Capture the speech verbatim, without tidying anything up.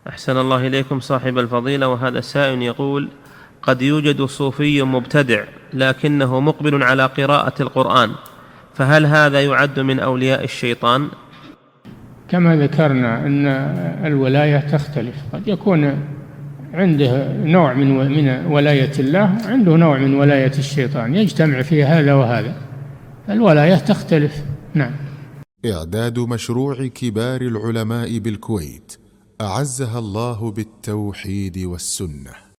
أحسن الله إليكم صاحب الفضيلة. وهذا سائل يقول: قد يوجد صوفي مبتدع لكنه مقبل على قراءة القرآن، فهل هذا يعد من أولياء الشيطان؟ كما ذكرنا أن الولاية تختلف، قد يكون عنده نوع من من ولاية الله، عنده نوع من ولاية الشيطان، يجتمع في هذا وهذا، الولاية تختلف. نعم. إعداد مشروع كبار العلماء بالكويت أعزها الله بالتوحيد والسنة.